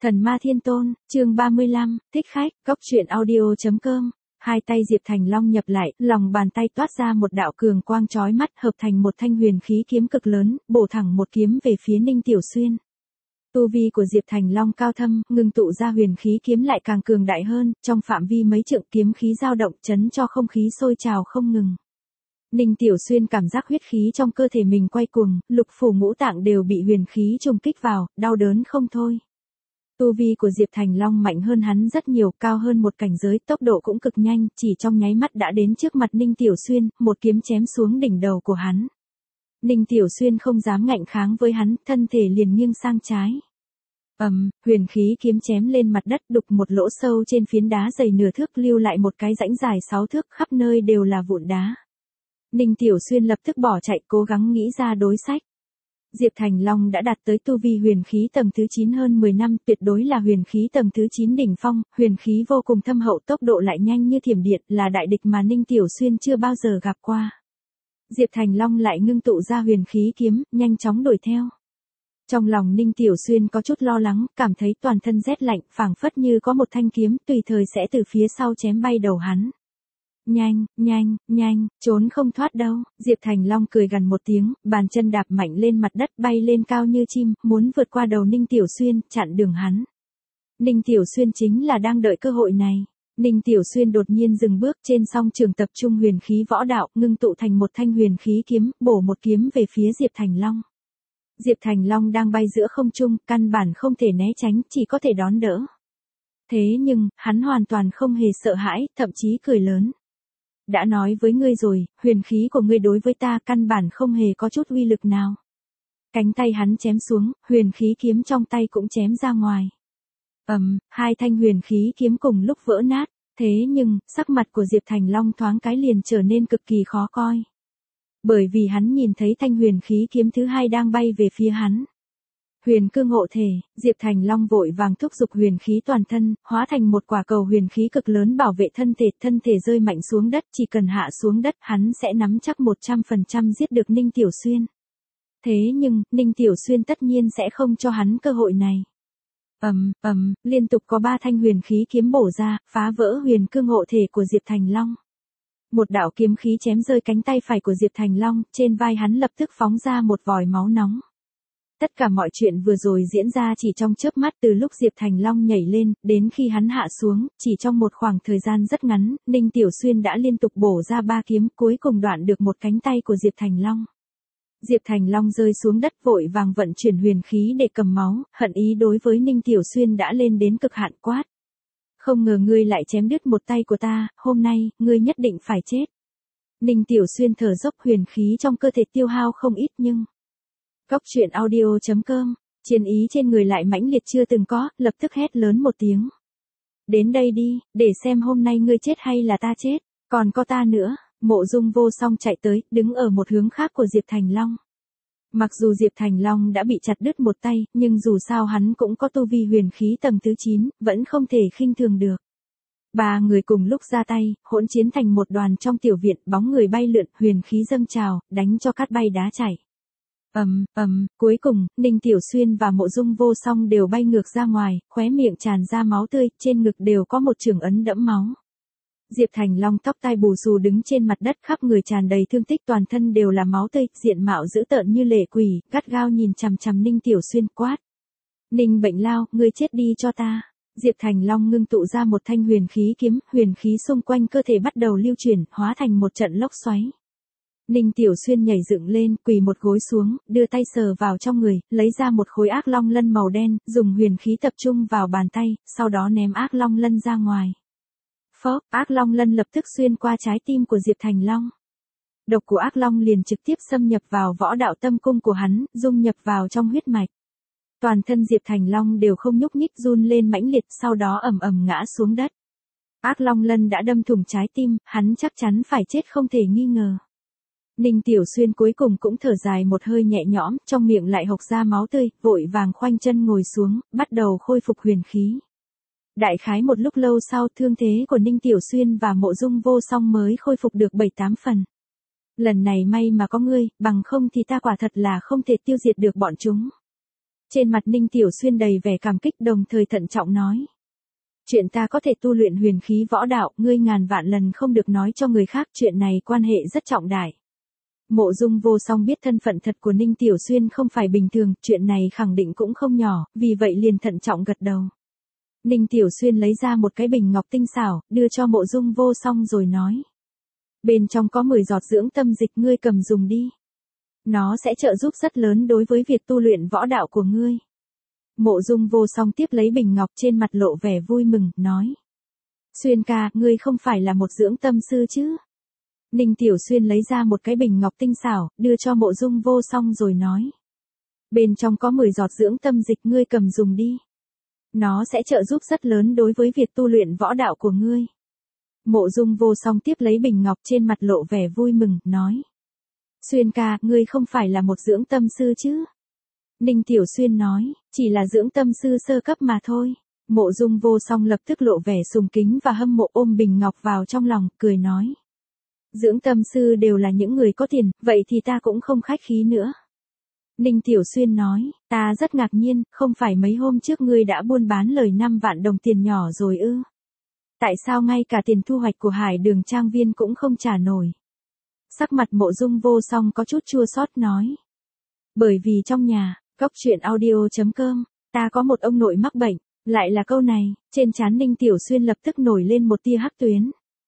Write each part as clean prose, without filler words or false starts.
Thần Ma Thiên Tôn, chương 35, thích khách, góc truyện audio.com. Hai tay Diệp Thành Long nhập lại, lòng bàn tay toát ra một đạo cường quang chói mắt, hợp thành một thanh huyền khí kiếm cực lớn, bổ thẳng một kiếm về phía Ninh Tiểu Xuyên. Tu vi của Diệp Thành Long cao thâm, ngưng tụ ra huyền khí kiếm lại càng cường đại hơn, trong phạm vi mấy trượng kiếm khí dao động chấn cho không khí sôi trào không ngừng. Ninh Tiểu Xuyên cảm giác huyết khí trong cơ thể mình quay cuồng, lục phủ ngũ tạng đều bị huyền khí trùng kích vào, đau đớn không thôi. Tu vi của Diệp Thành Long mạnh hơn hắn rất nhiều, cao hơn một cảnh giới, tốc độ cũng cực nhanh, chỉ trong nháy mắt đã đến trước mặt Ninh Tiểu Xuyên, một kiếm chém xuống đỉnh đầu của hắn. Ninh Tiểu Xuyên không dám ngạnh kháng với hắn, thân thể liền nghiêng sang trái. Huyền khí kiếm chém lên mặt đất, đục một lỗ sâu trên phiến đá dày nửa thước, lưu lại một cái rãnh dài 6 thước, khắp nơi đều là vụn đá. Ninh Tiểu Xuyên lập tức bỏ chạy, cố gắng nghĩ ra đối sách. Diệp Thành Long đã đạt tới tu vi huyền khí tầng thứ 9 hơn 10 năm, tuyệt đối là huyền khí tầng thứ 9 đỉnh phong, huyền khí vô cùng thâm hậu, tốc độ lại nhanh như thiểm điện, là đại địch mà Ninh Tiểu Xuyên chưa bao giờ gặp qua. Diệp Thành Long lại ngưng tụ ra huyền khí kiếm, nhanh chóng đuổi theo. Trong lòng Ninh Tiểu Xuyên có chút lo lắng, cảm thấy toàn thân rét lạnh, phảng phất như có một thanh kiếm tùy thời sẽ từ phía sau chém bay đầu hắn. Nhanh, trốn không thoát đâu. Diệp Thành Long cười gằn một tiếng, bàn chân đạp mạnh lên mặt đất, bay lên cao như chim, muốn vượt qua đầu Ninh Tiểu Xuyên, chặn đường hắn. Ninh Tiểu Xuyên chính là đang đợi cơ hội này. Ninh Tiểu Xuyên đột nhiên dừng bước, trên song trường tập trung huyền khí võ đạo, ngưng tụ thành một thanh huyền khí kiếm, bổ một kiếm về phía Diệp Thành Long. Diệp Thành Long đang bay giữa không trung, căn bản không thể né tránh, chỉ có thể đón đỡ. Thế nhưng, hắn hoàn toàn không hề sợ hãi, thậm chí cười lớn. Đã nói với ngươi rồi, huyền khí của ngươi đối với ta căn bản không hề có chút uy lực nào. Cánh tay hắn chém xuống, huyền khí kiếm trong tay cũng chém ra ngoài. Hai thanh huyền khí kiếm cùng lúc vỡ nát, thế nhưng, sắc mặt của Diệp Thành Long thoáng cái liền trở nên cực kỳ khó coi. Bởi vì hắn nhìn thấy thanh huyền khí kiếm thứ hai đang bay về phía hắn. Huyền cương hộ thể, Diệp Thành Long vội vàng thúc giục huyền khí toàn thân, hóa thành một quả cầu huyền khí cực lớn bảo vệ thân thể rơi mạnh xuống đất, chỉ cần hạ xuống đất hắn sẽ nắm chắc 100% giết được Ninh Tiểu Xuyên. Thế nhưng, Ninh Tiểu Xuyên tất nhiên sẽ không cho hắn cơ hội này. Liên tục có 3 thanh huyền khí kiếm bổ ra, phá vỡ huyền cương hộ thể của Diệp Thành Long. Một đạo kiếm khí chém rơi cánh tay phải của Diệp Thành Long, trên vai hắn lập tức phóng ra một vòi máu nóng. Tất cả mọi chuyện vừa rồi diễn ra chỉ trong chớp mắt, từ lúc Diệp Thành Long nhảy lên, đến khi hắn hạ xuống, chỉ trong một khoảng thời gian rất ngắn, Ninh Tiểu Xuyên đã liên tục bổ ra 3 kiếm, cuối cùng đoạn được một cánh tay của Diệp Thành Long. Diệp Thành Long rơi xuống đất, vội vàng vận chuyển huyền khí để cầm máu, hận ý đối với Ninh Tiểu Xuyên đã lên đến cực hạn, quát. Không ngờ ngươi lại chém đứt một tay của ta, hôm nay, ngươi nhất định phải chết. Ninh Tiểu Xuyên thở dốc, huyền khí trong cơ thể tiêu hao không ít nhưng... Góc truyện audio.com, chiến ý trên người lại mãnh liệt chưa từng có, lập tức hét lớn một tiếng. Đến đây đi, để xem hôm nay ngươi chết hay là ta chết, còn có ta nữa. Mộ Dung Vô Song chạy tới, đứng ở một hướng khác của Diệp Thành Long. Mặc dù Diệp Thành Long đã bị chặt đứt một tay, nhưng dù sao hắn cũng có tu vi huyền khí tầng thứ 9, vẫn không thể khinh thường được. 3 người cùng lúc ra tay, hỗn chiến thành một đoàn trong tiểu viện, bóng người bay lượn, huyền khí dâng trào, đánh cho cát bay đá chảy. Cuối cùng, Ninh Tiểu Xuyên và Mộ Dung Vô Song đều bay ngược ra ngoài, khóe miệng tràn ra máu tươi, trên ngực đều có một chưởng ấn đẫm máu. Diệp Thành Long tóc tai bù xù đứng trên mặt đất, khắp người tràn đầy thương tích, toàn thân đều là máu tươi, diện mạo dữ tợn như lệ quỷ, gắt gao nhìn chằm chằm Ninh Tiểu Xuyên, quát. Ninh Bệnh Lao, ngươi chết đi cho ta. Diệp Thành Long ngưng tụ ra một thanh huyền khí kiếm, huyền khí xung quanh cơ thể bắt đầu lưu chuyển, hóa thành một trận lốc xoáy. Ninh Tiểu Xuyên nhảy dựng lên, quỳ một gối xuống, đưa tay sờ vào trong người, lấy ra một khối ác long lân màu đen, dùng huyền khí tập trung vào bàn tay, sau đó ném ác long lân ra ngoài. Phốc, ác long lân lập tức xuyên qua trái tim của Diệp Thành Long. Độc của ác long liền trực tiếp xâm nhập vào võ đạo tâm cung của hắn, dung nhập vào trong huyết mạch. Toàn thân Diệp Thành Long đều không nhúc nhích, run lên mãnh liệt, sau đó ầm ngã xuống đất. Ác long lân đã đâm thủng trái tim, hắn chắc chắn phải chết không thể nghi ngờ. Ninh Tiểu Xuyên cuối cùng cũng thở dài một hơi nhẹ nhõm, trong miệng lại hộc ra máu tươi, vội vàng khoanh chân ngồi xuống, bắt đầu khôi phục huyền khí. Đại khái một lúc lâu sau, thương thế của Ninh Tiểu Xuyên và Mộ Dung Vô Song mới khôi phục được 7-8 phần. Lần này may mà có ngươi, bằng không thì ta quả thật là không thể tiêu diệt được bọn chúng. Trên mặt Ninh Tiểu Xuyên đầy vẻ cảm kích đồng thời thận trọng nói. Chuyện ta có thể tu luyện huyền khí võ đạo, ngươi ngàn vạn lần không được nói cho người khác, chuyện này quan hệ rất trọng đại. Mộ Dung Vô Song biết thân phận thật của Ninh Tiểu Xuyên không phải bình thường, chuyện này khẳng định cũng không nhỏ, vì vậy liền thận trọng gật đầu. Ninh Tiểu Xuyên lấy ra một cái bình ngọc tinh xảo, đưa cho Mộ Dung Vô Song rồi nói. Bên trong có 10 giọt dưỡng tâm dịch, ngươi cầm dùng đi. Nó sẽ trợ giúp rất lớn đối với việc tu luyện võ đạo của ngươi. Mộ Dung Vô Song tiếp lấy bình ngọc, trên mặt lộ vẻ vui mừng, nói. Xuyên ca, ngươi không phải là một dưỡng tâm sư chứ? Ninh Tiểu Xuyên lấy ra một cái bình ngọc tinh xảo, đưa cho Mộ Dung Vô Song rồi nói. Bên trong có 10 giọt dưỡng tâm dịch, ngươi cầm dùng đi. Nó sẽ trợ giúp rất lớn đối với việc tu luyện võ đạo của ngươi. Mộ Dung Vô Song tiếp lấy bình ngọc, trên mặt lộ vẻ vui mừng, nói. Xuyên ca, ngươi không phải là một dưỡng tâm sư chứ? Ninh Tiểu Xuyên nói, chỉ là dưỡng tâm sư sơ cấp mà thôi. Mộ Dung Vô Song lập tức lộ vẻ sùng kính và hâm mộ, ôm bình ngọc vào trong lòng, cười nói. Dưỡng tâm sư đều là những người có tiền, vậy thì ta cũng không khách khí nữa. Ninh Tiểu Xuyên nói, ta rất ngạc nhiên, không phải mấy hôm trước ngươi đã buôn bán lời 5 vạn đồng tiền nhỏ rồi ư? Tại sao ngay cả tiền thu hoạch của Hải Đường Trang Viên cũng không trả nổi? Sắc mặt Mộ Dung Vô Song có chút chua xót nói. Bởi vì trong nhà, Cốc Truyện Audio.com, ta có một ông nội mắc bệnh. Lại là câu này, trên trán Ninh Tiểu Xuyên lập tức nổi lên một tia hắc tuyến.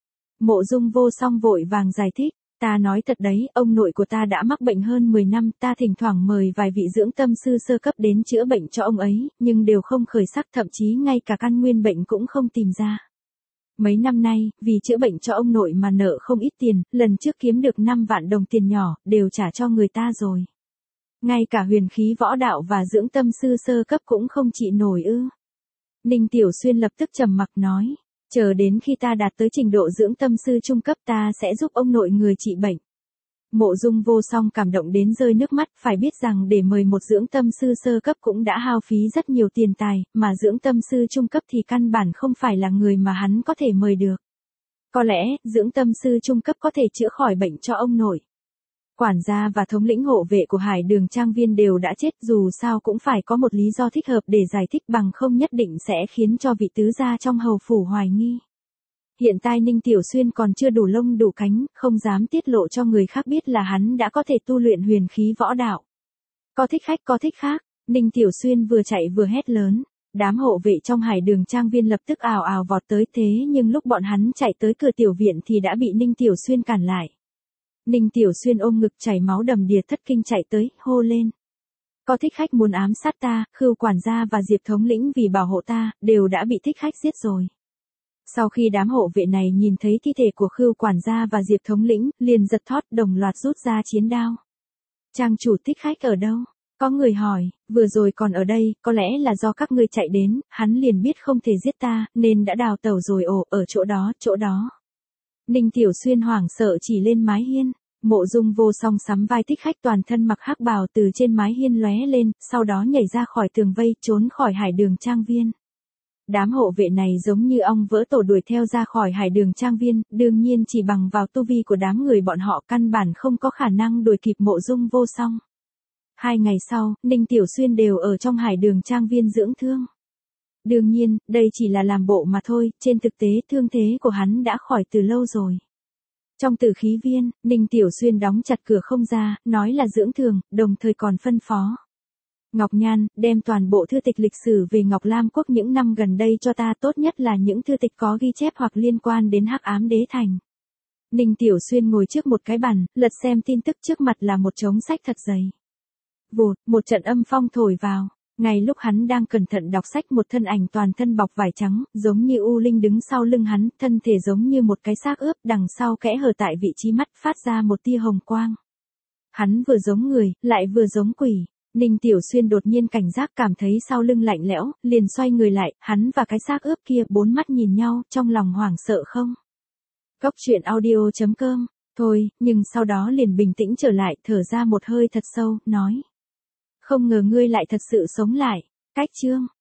Mộ Dung Vô Song vội vàng giải thích, ta nói thật đấy, ông nội của ta đã mắc bệnh hơn 10 năm, ta thỉnh thoảng mời vài vị dưỡng tâm sư sơ cấp đến chữa bệnh cho ông ấy, nhưng đều không khởi sắc, thậm chí ngay cả căn nguyên bệnh cũng không tìm ra. Mấy năm nay, vì chữa bệnh cho ông nội mà nợ không ít tiền, lần trước kiếm được 5 vạn đồng tiền nhỏ, đều trả cho người ta rồi. Ngay cả huyền khí võ đạo và dưỡng tâm sư sơ cấp cũng không trị nổi ư? Ninh Tiểu Xuyên lập tức trầm mặc nói, chờ đến khi ta đạt tới trình độ dưỡng tâm sư trung cấp ta sẽ giúp ông nội người trị bệnh. Mộ Dung Vô Song cảm động đến rơi nước mắt, phải biết rằng để mời một dưỡng tâm sư sơ cấp cũng đã hao phí rất nhiều tiền tài, mà dưỡng tâm sư trung cấp thì căn bản không phải là người mà hắn có thể mời được. Có lẽ, dưỡng tâm sư trung cấp có thể chữa khỏi bệnh cho ông nội. Quản gia và thống lĩnh hộ vệ của Hải Đường Trang Viên đều đã chết, dù sao cũng phải có một lý do thích hợp để giải thích, bằng không nhất định sẽ khiến cho vị tứ gia trong hầu phủ hoài nghi. Hiện tại Ninh Tiểu Xuyên còn chưa đủ lông đủ cánh, không dám tiết lộ cho người khác biết là hắn đã có thể tu luyện huyền khí võ đạo. Có thích khách có thích khác, Ninh Tiểu Xuyên vừa chạy vừa hét lớn. Đám hộ vệ trong Hải Đường Trang Viên lập tức ào ào vọt tới, thế nhưng lúc bọn hắn chạy tới cửa tiểu viện thì đã bị Ninh Tiểu Xuyên cản lại. Ninh Tiểu Xuyên ôm ngực chảy máu đầm đìa thất kinh chạy tới, hô lên. Có thích khách muốn ám sát ta, Khưu quản gia và Diệp thống lĩnh vì bảo hộ ta, đều đã bị thích khách giết rồi. Sau khi đám hộ vệ này nhìn thấy thi thể của Khưu quản gia và Diệp thống lĩnh, liền giật thót đồng loạt rút ra chiến đao. Trang chủ, thích khách ở đâu? Có người hỏi, vừa rồi còn ở đây, có lẽ là do các ngươi chạy đến, hắn liền biết không thể giết ta, nên đã đào tẩu rồi. Ồ, ở chỗ đó. Ninh Tiểu Xuyên hoảng sợ chỉ lên mái hiên. Mộ Dung Vô Song sắm vai thích khách toàn thân mặc hắc bào từ trên mái hiên lóe lên, sau đó nhảy ra khỏi tường vây, trốn khỏi Hải Đường Trang Viên. Đám hộ vệ này giống như ong vỡ tổ đuổi theo ra khỏi Hải Đường Trang Viên, đương nhiên chỉ bằng vào tu vi của đám người bọn họ căn bản không có khả năng đuổi kịp Mộ Dung Vô Song. 2 ngày sau, Ninh Tiểu Xuyên đều ở trong Hải Đường Trang Viên dưỡng thương. Đương nhiên, đây chỉ là làm bộ mà thôi, trên thực tế thương thế của hắn đã khỏi từ lâu rồi. Trong Tử Khí Viên, Ninh Tiểu Xuyên đóng chặt cửa không ra, nói là dưỡng thương, đồng thời còn phân phó. Ngọc Nhan, đem toàn bộ thư tịch lịch sử về Ngọc Lam Quốc những năm gần đây cho ta, tốt nhất là những thư tịch có ghi chép hoặc liên quan đến Hắc Ám Đế Thành. Ninh Tiểu Xuyên ngồi trước một cái bàn, lật xem tin tức, trước mặt là một chồng sách thật dày. Vụt, một trận âm phong thổi vào. Ngay lúc hắn đang cẩn thận đọc sách, một thân ảnh toàn thân bọc vải trắng, giống như u linh đứng sau lưng hắn, thân thể giống như một cái xác ướp, đằng sau kẽ hở tại vị trí mắt phát ra một tia hồng quang. Hắn vừa giống người, lại vừa giống quỷ. Ninh Tiểu Xuyên đột nhiên cảnh giác, cảm thấy sau lưng lạnh lẽo, liền xoay người lại, hắn và cái xác ướp kia bốn mắt nhìn nhau, trong lòng hoảng sợ không. Cốc Truyện Audio.com, thôi, nhưng sau đó liền bình tĩnh trở lại, thở ra một hơi thật sâu, nói. Không ngờ ngươi lại thật sự sống lại. Cách chương